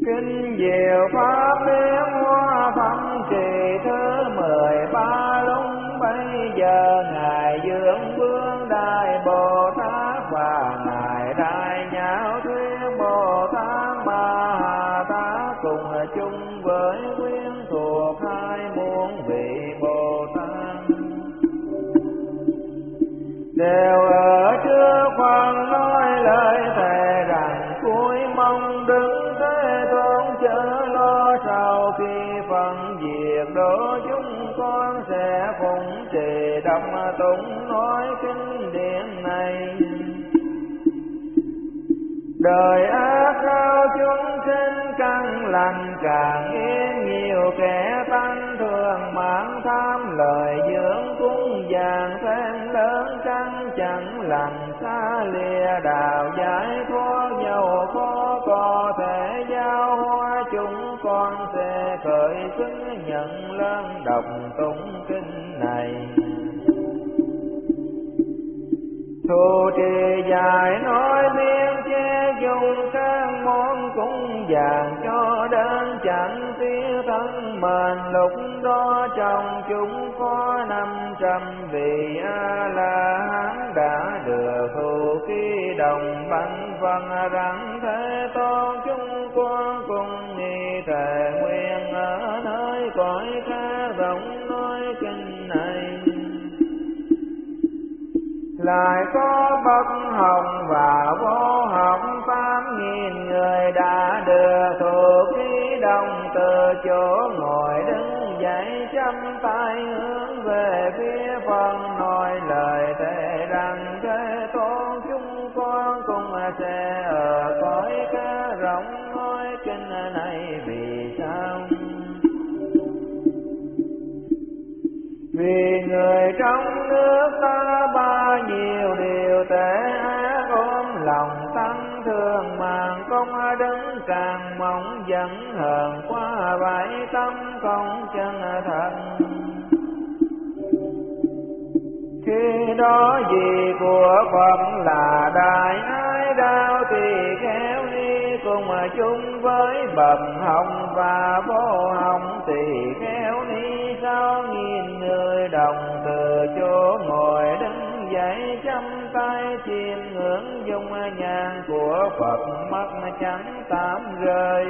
Kinh diệu pháp biến hóa thâm trì thứ 13 lúc bấy giờ ngài Dương Vương Đại Bồ Tát và ngài Đại Nhão Thuyết Bồ Tát Ma Ha Tát cùng chung với quyến thuộc 20 vị Bồ Tát đều ở trước Phật nói lời thề rằng cuối mong đứng Thế Tôn chớ lo, sau khi phân diệt độ chúng con sẽ phụng trì đọc tụng nói kinh điển này. Đời ác sao chúng sinh căn lành càng yên, nhiều kẻ tăng thường mãn tham lời dưỡng cúng dường thêm lớn căn chẳng lành xa lìa đạo giải thoát, dầu khó có thể giao hóa chúng con sẽ khởi xứng nhận lớn đọc tụng kinh này. Thù trì dài nói biên che dùng các món cúng dường cho đến chẳng tiếc thân mình, lúc đó trong chúng có 500 vị A La Hán đã được thù khi đồng bánh phân rằng Thế Tôn chúng con cùng nghi thề nguyện ở nơi cõi khác rộng nói kinh này. Lại có bậc học và vô học 8.000 người đã được thuộc khí đồng từ chỗ ngồi đứng dậy chắp tay hướng về phía Phật nói lời thề rằng Thế Tôn chúng con cùng sẽ ở cõi cá rộng nói kinh này. Vì sao? Vì người trong nước ta bao nhiêu điều tệ ác, ôm lòng tăng thương màng công đứng càng mong dẫn hờn qua vậy tâm không chân thật. Khi đó vì của Phật là đại ái đạo thì khéo đi cùng chung với bậc hồng và vô hồng thì khéo ni 6.000 người đồng từ chỗ ngồi đứng dậy chắp tay chiêm ngưỡng dung nhan của Phật mắt chẳng tạm rơi.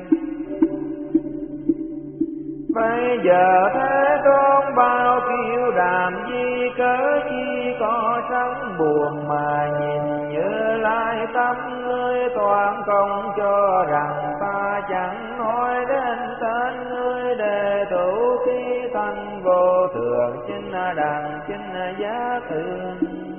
Bây giờ Thế Tôn bao kiêu đàm di cớ chi có sống buồn mà nhìn Như Lai tâm ngươi toàn công cho rằng ta chẳng nói đến tên ngươi để thủ khi thanh vô thường chinh đẳng chinh giá thường.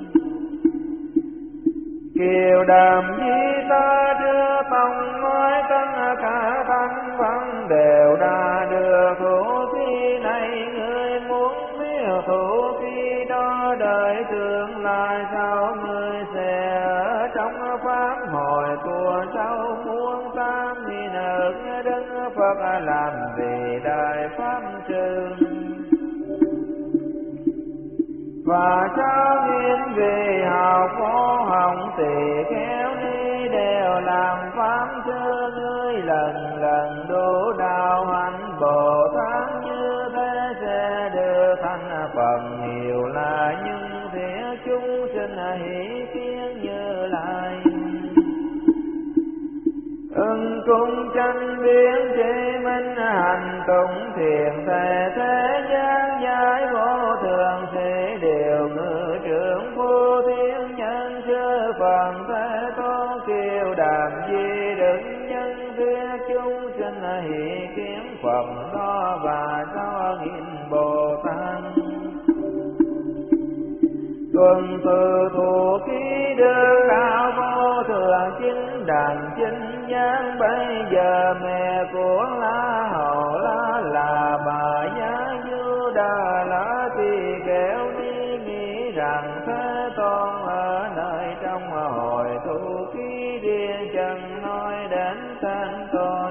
Kiều đàm di ta đưa tông nói tất cả thanh văn đều đã được thủ khi này ngươi muốn biết thủ khi đó đời tương lai sao ngươi sẽ ở trong pháp hồi của sau muôn 8.000 ức Đức Phật làm vì đại pháp sư. Và 6.000 vị học vô hồng tỳ khéo ni đều làm pháp sư, ngươi lần lần đủ đạo hạnh Bồ Tát như thế sẽ được thành phần nhiều là nhưng phía chúng sinh hỷ kiến Như Lai. Ưng cung tranh biến chế minh hành tụng thiền thề thế gian giải vô thường sẽ đều ngự trưởng vô thiên nhân sư phần Thế Tôn kiều đàm di đứng nhân phía chúng sinh hỷ kiến Phật đó và 6.000 Bồ Tát. Tuần từ thủ ký đưa đạo vô thường chính đàn chính giác. Bây giờ mẹ của La Hầu La là bà Giá Du Đà La thì khéo đi nghĩ rằng Thế Tôn ở nơi trong hồi thủ ký điên chẳng nói đến tên tôi.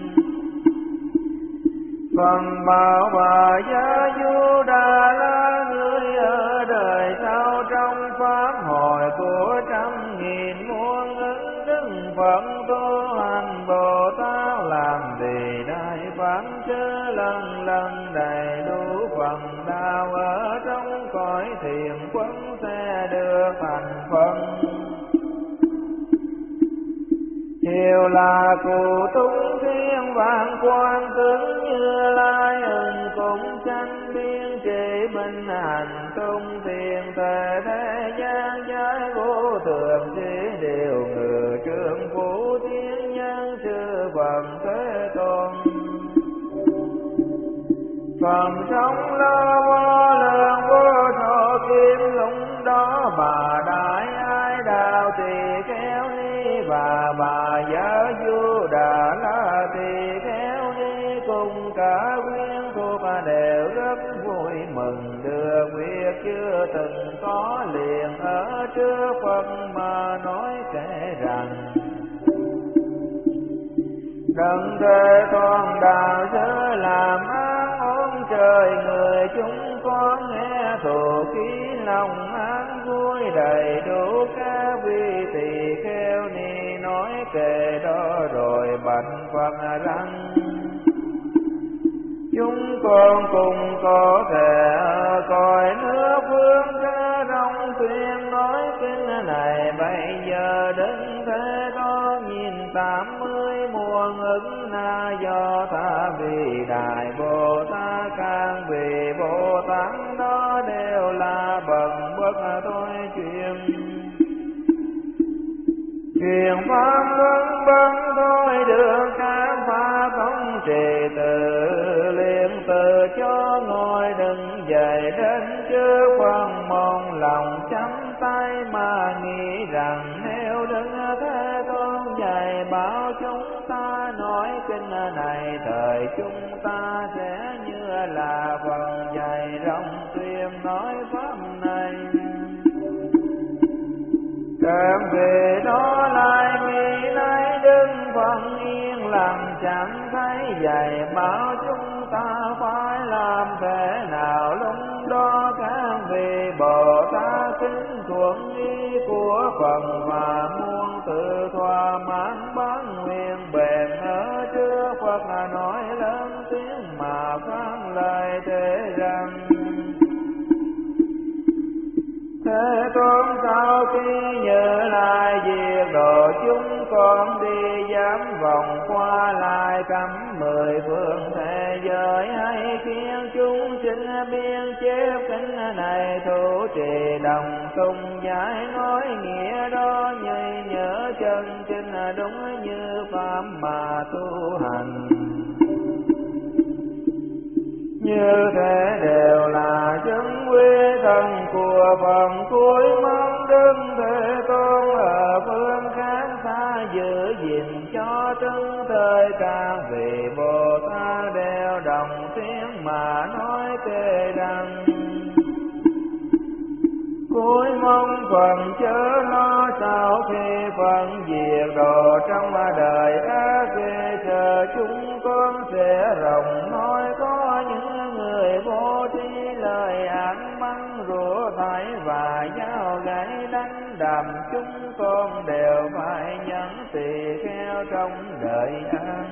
Phần bảo bà Giá Du Đà La ngươi ở đời sau trong pháp hồi của 100.000 muôn ứng đức Phật tu hành Bồ Tát thành phân. Chiều là cụ tung thiên vạn quan tướng Như Lai ưng cũng sanh biên trị minh hành tung thiền thể thế gian giới vô thường trí điều ngự trương phú thiên nhân sư Phật Thế Tôn. Phần sống lo vô lượng vô thọ kim lũng đó bà đại ai đạo tỳ kheo ni và bà giáo du đà la tỳ kheo ni cùng cả quyến thuộc đều rất vui mừng được việc chưa từng có liền ở trước Phật mà nói kể rằng đấng Thế Tôn đạo sư làm án ôn trời người chúng con nghe thuộc khí lòng án vui đầy đủ các vị tỳ kheo ni nói kể đó rồi bạch Phật rằng chúng con cùng có thể coi nước phương ca rong tuyên nói kinh này bây giờ đến Thế Tôn nhìn 80 muôn ứng na do tha vì đại Bồ Tát càng vì Bồ Tát đó đều là bậc bất thôi truyền pháp luân bấn thôi được các pháp không trì tự liền từ cho ngồi đứng dậy đến trước phần mong lòng chắp tay mà nghĩ rằng nếu đứng Thế Tôn dạy bảo chúng ta nói kinh này thời chúng ta sẽ như là phần dạy rộng tuyên nói pháp này. Càng về đó lại nghĩ lấy đứng phần yên lặng chẳng thấy dạy bảo chúng ta phải làm thế nào lúc đó các vị Bồ Tát kính thuận ý của Phật và muôn tự thỏa mãn bán nguyện bền ở trước Phật nói lớn tiếng mà phán lời thế rằng Thế Tôn sau khi nhớ lại việc độ chúng con đi dám vòng qua lại cắm 10 phương thế giới hay khiến chúng sinh biên chép kinh này thủ trì đồng tung giải nói nghĩa đó như nhớ chân kinh đúng như pháp mà tu hành. Như thế đều là chứng quy thân của phần cuối mong Đức Thế Tôn ở phương khác xa giữ gìn cho trứng thời các vị Bồ Tát đều đồng tiếng mà nói kể rằng cuối mong phần chớ lo sau khi phần diệt độ trong đời ác ghê chờ chúng con sẽ rộng nói có những người vô tri lời án mắng rủa thải và dao gãy đánh đập chúng con đều phải nhẫn tỳ kheo trong đời an.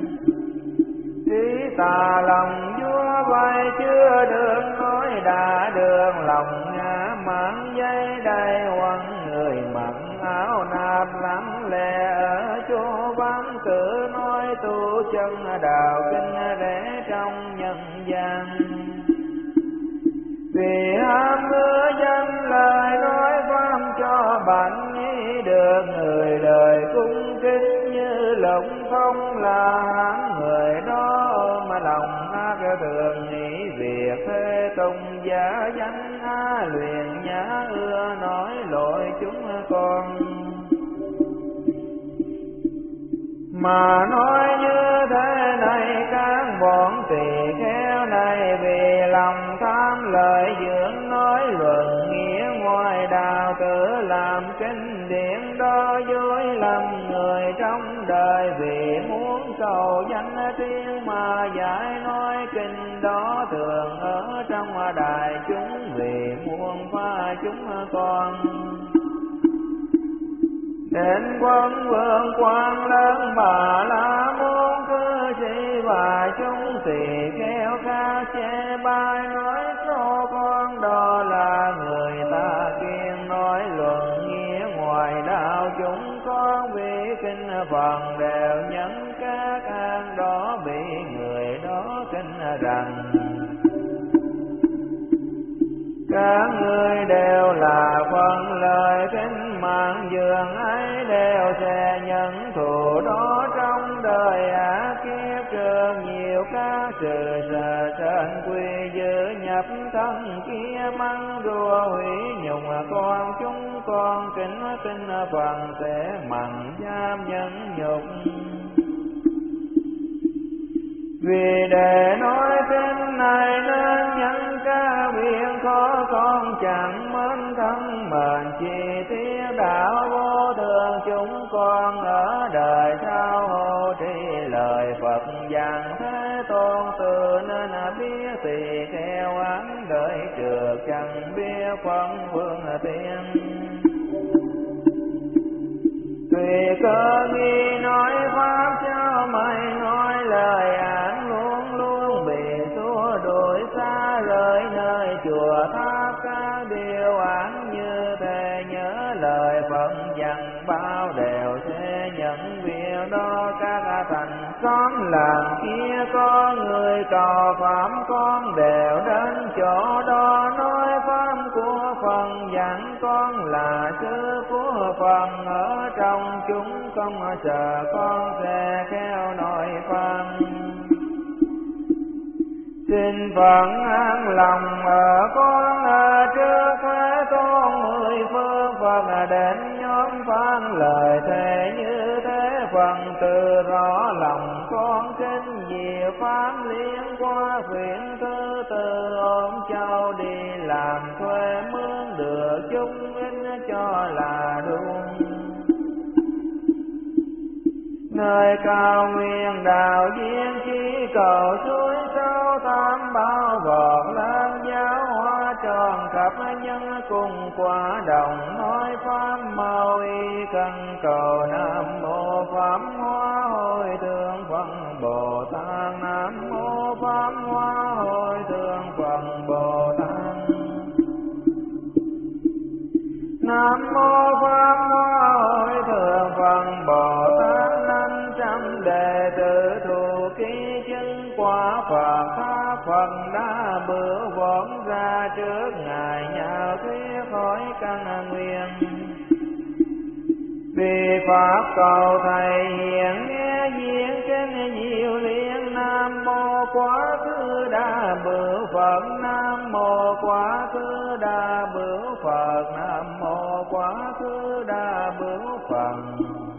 Trí tà lòng vua vai chưa được nói đã được lòng ngã mãn dây đầy quăng người mặc áo nạp lặng lẽ ở chỗ vắng tự nói tu chân đạo kinh rẽ trong nhân gian. Vì ham mưa danh lời nói pháp cho bạn nghĩ được người đời cung kính như lộng không là hạng người đó mà lòng ác thường nghĩ việc thế công giả danh luyện nhã ưa nói lỗi chúng con. Mà nói như thế này các bọn tỳ kheo này vì lòng tham lợi dưỡng nói luận nghĩa ngoài đạo tự làm kinh điển đó dối lầm người trong đời vì muốn cầu danh tiếng mà giải nói kinh đó thường ở trong đại chúng vì muôn pha chúng con. Đến quân vương quan lớn Bà La Môn cư sĩ và chúng tỳ kheo ca chê bai nói cho con đó là người ta kiên nói luận kinh phần đều nhẫn các an đó bị người đó kinh rằng các ngươi đều là phần lời kinh mạng dường ấy đều sẽ nhận thù đó trong đời kiếp trường nhiều các sự sợ sệt quy giữ nhập thân kia mắng rùa hủy nhục con chúng con kính kinh phần sẽ mặn giam nhẫn nhục. Vì để nói kinh này nên nhân ca biện khó con chẳng mến thân mệnh chi tiết đạo vô thường chúng con ở đời sau hộ trì lời Phật dặn Thế Tôn từ nên biết tỳ kheo án đợi trượt chẳng biết phân phương tiên. Tùy cơ nghi nói pháp cho mày nói lời án luôn luôn bị xua đuổi xa rời nơi chùa tháp các điều án như thế nhớ lời Phật dặn bao đều sẽ nhận việc đó các thành xóm làng kia có người cầu pháp con đều đến chỗ đó nói pháp của Phật dặn con là sư của Phật ở trong chúng không sợ con sẽ khéo nói pháp. Xin Phật an lòng ở con ở trước Thế Tôn mười phương Phật đến nhóm phán lời thề như thế phần từ rõ lòng con kinh diệu pháp liên qua viện thứ tư ôm châu đi làm thuê mướn được chúng ít cho là đúng. Nơi cao nguyên đạo viên chỉ cầu suối sâu tam bao vọt lan giáo hoa tròn khắp nhân cùng quả đồng nói pháp màu y cần cầu nam mô pháp hoa hồi thượng Phật Bồ Tát nam mô pháp hoa hồi thượng Phật Bồ Tát nam mô pháp hoa hồi thượng Phật Bồ Tát. 500 đệ tử thù ký chứng quả Phật tha Phật đã bữa vốn ra trước ngài nhạo thuyết hỏi căn nguyên. Vì pháp cầu thầy hiện nghe diễn trên nhiều liên nam mô quá khứ đa bửu Phật nam mô quá khứ đa bửu Phật nam mô quá khứ đa bửu Phật.